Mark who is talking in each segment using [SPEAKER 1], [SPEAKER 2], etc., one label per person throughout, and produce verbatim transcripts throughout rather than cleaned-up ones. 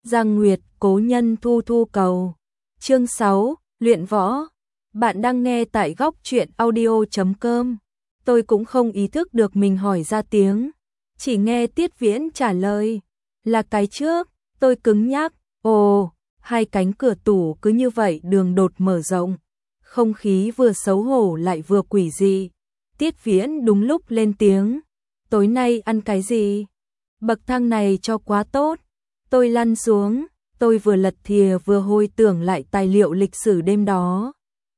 [SPEAKER 1] Giang Nguyệt, cố nhân thu thu cầu. Chương sáu, luyện võ. Bạn đang nghe tại góc truyện audio chấm com. Tôi cũng không ý thức được mình hỏi ra tiếng, chỉ nghe Tiết Viễn trả lời, là cái trước. Tôi cứng nhắc, ồ, hai cánh cửa tủ cứ như vậy đường đột mở rộng. Không khí vừa xấu hổ lại vừa quỷ dị. Tiết Viễn đúng lúc lên tiếng, tối nay ăn cái gì? Bậc thang này cho quá tốt. Tôi lăn xuống, tôi vừa lật thìa vừa hồi tưởng lại tài liệu lịch sử đêm đó.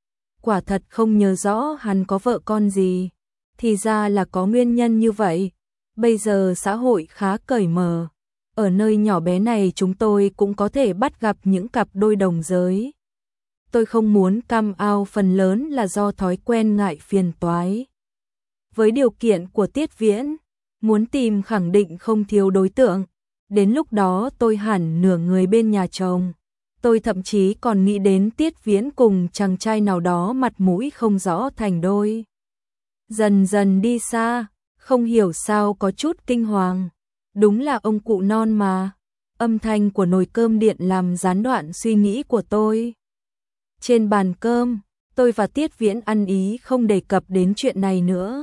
[SPEAKER 1] Quả thật không nhớ rõ hắn có vợ con gì, thì ra là có nguyên nhân như vậy. Bây giờ xã hội khá cởi mở, ở nơi nhỏ bé này chúng tôi cũng có thể bắt gặp những cặp đôi đồng giới. Tôi không muốn come out phần lớn là do thói quen ngại phiền toái. Với điều kiện của Tiết Viễn, muốn tìm khẳng định không thiếu đối tượng. Đến lúc đó tôi hẳn nửa người bên nhà chồng. Tôi thậm chí còn nghĩ đến Tiết Viễn cùng chàng trai nào đó mặt mũi không rõ thành đôi. Dần dần đi xa, không hiểu sao có chút kinh hoàng. Đúng là ông cụ non mà. Âm thanh của nồi cơm điện làm gián đoạn suy nghĩ của tôi. Trên bàn cơm, tôi và Tiết Viễn ăn ý không đề cập đến chuyện này nữa.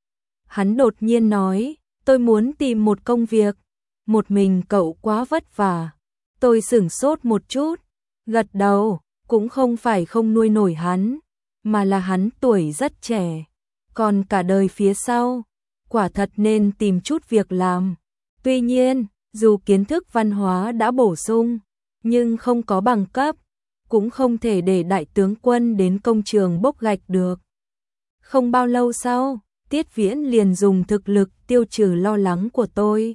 [SPEAKER 1] Hắn đột nhiên nói, tôi muốn tìm một công việc. Một mình cậu quá vất vả. Tôi sửng sốt một chút, gật đầu, cũng không phải không nuôi nổi hắn, mà là hắn tuổi rất trẻ, còn cả đời phía sau, quả thật nên tìm chút việc làm. Tuy nhiên, dù kiến thức văn hóa đã bổ sung, nhưng không có bằng cấp, cũng không thể để đại tướng quân đến công trường bốc gạch được. Không bao lâu sau, Tiết Viễn liền dùng thực lực tiêu trừ lo lắng của tôi.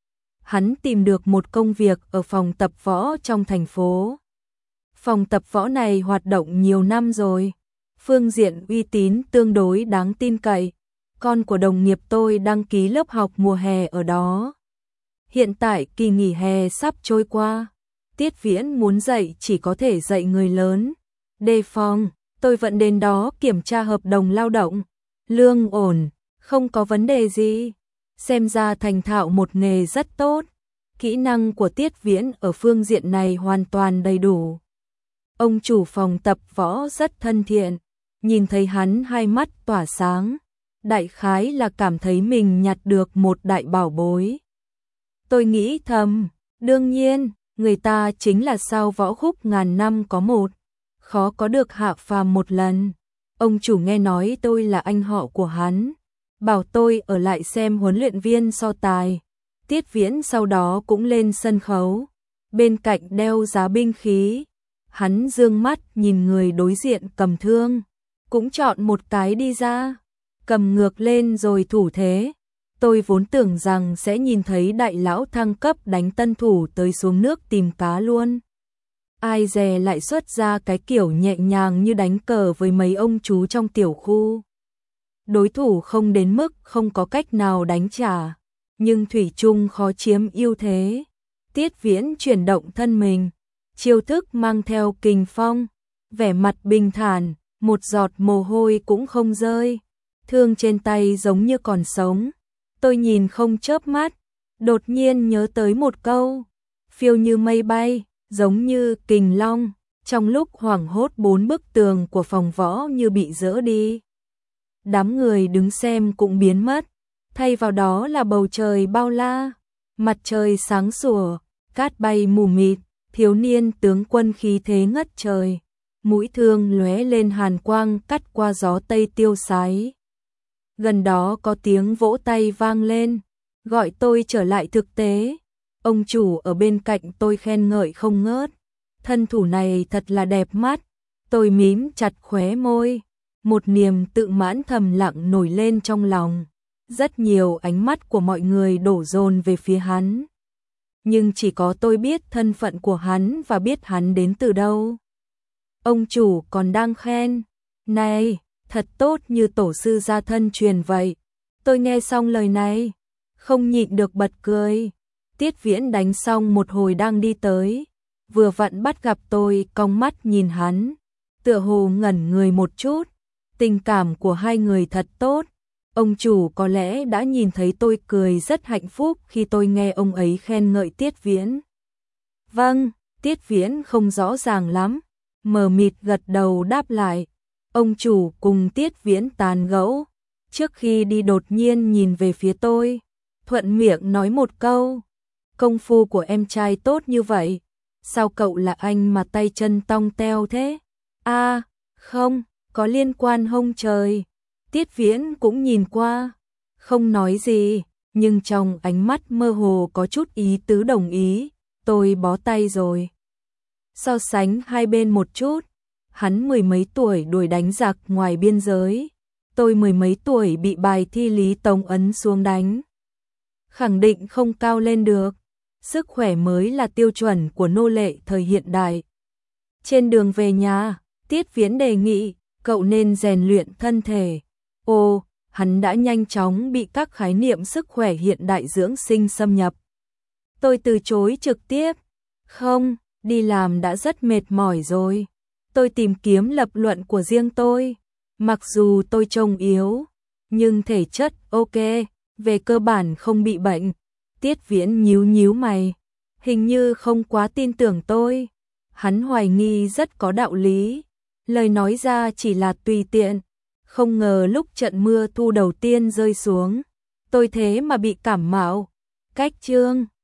[SPEAKER 1] Hắn tìm được một công việc ở phòng tập võ trong thành phố. Phòng tập võ này hoạt động nhiều năm rồi, phương diện uy tín tương đối đáng tin cậy. Con của đồng nghiệp tôi đăng ký lớp học mùa hè ở đó. Hiện tại kỳ nghỉ hè sắp trôi qua, Tiết Viễn muốn dạy chỉ có thể dạy người lớn. Đề phòng, tôi vẫn đến đó kiểm tra hợp đồng lao động, lương ổn, không có vấn đề gì. Xem ra thành thạo một nghề rất tốt. Kỹ năng của Tiết Viễn ở phương diện này hoàn toàn đầy đủ. Ông chủ phòng tập võ rất thân thiện, nhìn thấy hắn hai mắt tỏa sáng, đại khái là cảm thấy mình nhặt được một đại bảo bối. Tôi nghĩ thầm, đương nhiên, người ta chính là sao võ khúc ngàn năm có một, khó có được hạ phàm một lần. Ông chủ nghe nói tôi là anh họ của hắn, bảo tôi ở lại xem huấn luyện viên so tài. Tiết Viễn sau đó cũng lên sân khấu, bên cạnh đeo giá binh khí. Hắn dương mắt nhìn người đối diện cầm thương, cũng chọn một cái đi ra, cầm ngược lên rồi thủ thế. Tôi vốn tưởng rằng sẽ nhìn thấy đại lão thăng cấp đánh tân thủ tới xuống nước tìm cá luôn. Ai dè lại xuất ra cái kiểu nhẹ nhàng như đánh cờ với mấy ông chú trong tiểu khu. Đối thủ không đến mức không có cách nào đánh trả, nhưng thủy chung khó chiếm ưu thế. Tiết Viễn chuyển động thân mình, chiêu thức mang theo kình phong, vẻ mặt bình thản, một giọt mồ hôi cũng không rơi. Thương trên tay giống như còn sống. Tôi nhìn không chớp mắt, đột nhiên nhớ tới một câu, phiêu như mây bay, giống như kình long. Trong lúc hoảng hốt bốn bức tường của phòng võ như bị dỡ đi. Đám người đứng xem cũng biến mất, thay vào đó là bầu trời bao la, mặt trời sáng sủa, cát bay mù mịt, thiếu niên tướng quân khí thế ngất trời, mũi thương lóe lên hàn quang cắt qua gió tây tiêu sái. Gần đó có tiếng vỗ tay vang lên, gọi tôi trở lại thực tế. Ông chủ ở bên cạnh tôi khen ngợi không ngớt, thân thủ này thật là đẹp mắt. Tôi mím chặt khóe môi, một niềm tự mãn thầm lặng nổi lên trong lòng. Rất nhiều ánh mắt của mọi người đổ dồn về phía hắn, nhưng chỉ có tôi biết thân phận của hắn và biết hắn đến từ đâu. Ông chủ còn đang khen, này, thật tốt như tổ sư gia thân truyền vậy. Tôi nghe xong lời này, không nhịn được bật cười. Tiết Viễn đánh xong một hồi đang đi tới, vừa vặn bắt gặp tôi cong mắt nhìn hắn, tựa hồ ngẩn người một chút. Tình cảm của hai người thật tốt. Ông chủ có lẽ đã nhìn thấy tôi cười rất hạnh phúc khi tôi nghe ông ấy khen ngợi Tiết Viễn. Vâng, Tiết Viễn không rõ ràng lắm, mờ mịt gật đầu đáp lại. Ông chủ cùng Tiết Viễn tán gẫu, trước khi đi đột nhiên nhìn về phía tôi, thuận miệng nói một câu, công phu của em trai tốt như vậy, sao cậu là anh mà tay chân tong teo thế? A, à, không, có liên quan hông trời. Tiết Viễn cũng nhìn qua, không nói gì, nhưng trong ánh mắt mơ hồ có chút ý tứ đồng ý, tôi bó tay rồi. So sánh hai bên một chút, hắn mười mấy tuổi đuổi đánh giặc ngoài biên giới, tôi mười mấy tuổi bị bài thi Lý Tống ấn xuống đánh. Khẳng định không cao lên được, sức khỏe mới là tiêu chuẩn của nô lệ thời hiện đại. Trên đường về nhà, Tiết Viễn đề nghị, cậu nên rèn luyện thân thể. Ồ, hắn đã nhanh chóng bị các khái niệm sức khỏe hiện đại dưỡng sinh xâm nhập. Tôi từ chối trực tiếp, không, đi làm đã rất mệt mỏi rồi. Tôi tìm kiếm lập luận của riêng tôi, mặc dù tôi trông yếu, nhưng thể chất ok, về cơ bản không bị bệnh. Tiết Viễn nhíu nhíu mày, hình như không quá tin tưởng tôi. Hắn hoài nghi rất có đạo lý, lời nói ra chỉ là tùy tiện. Không ngờ lúc trận mưa thu đầu tiên rơi xuống, tôi thế mà bị cảm mạo. Cách chương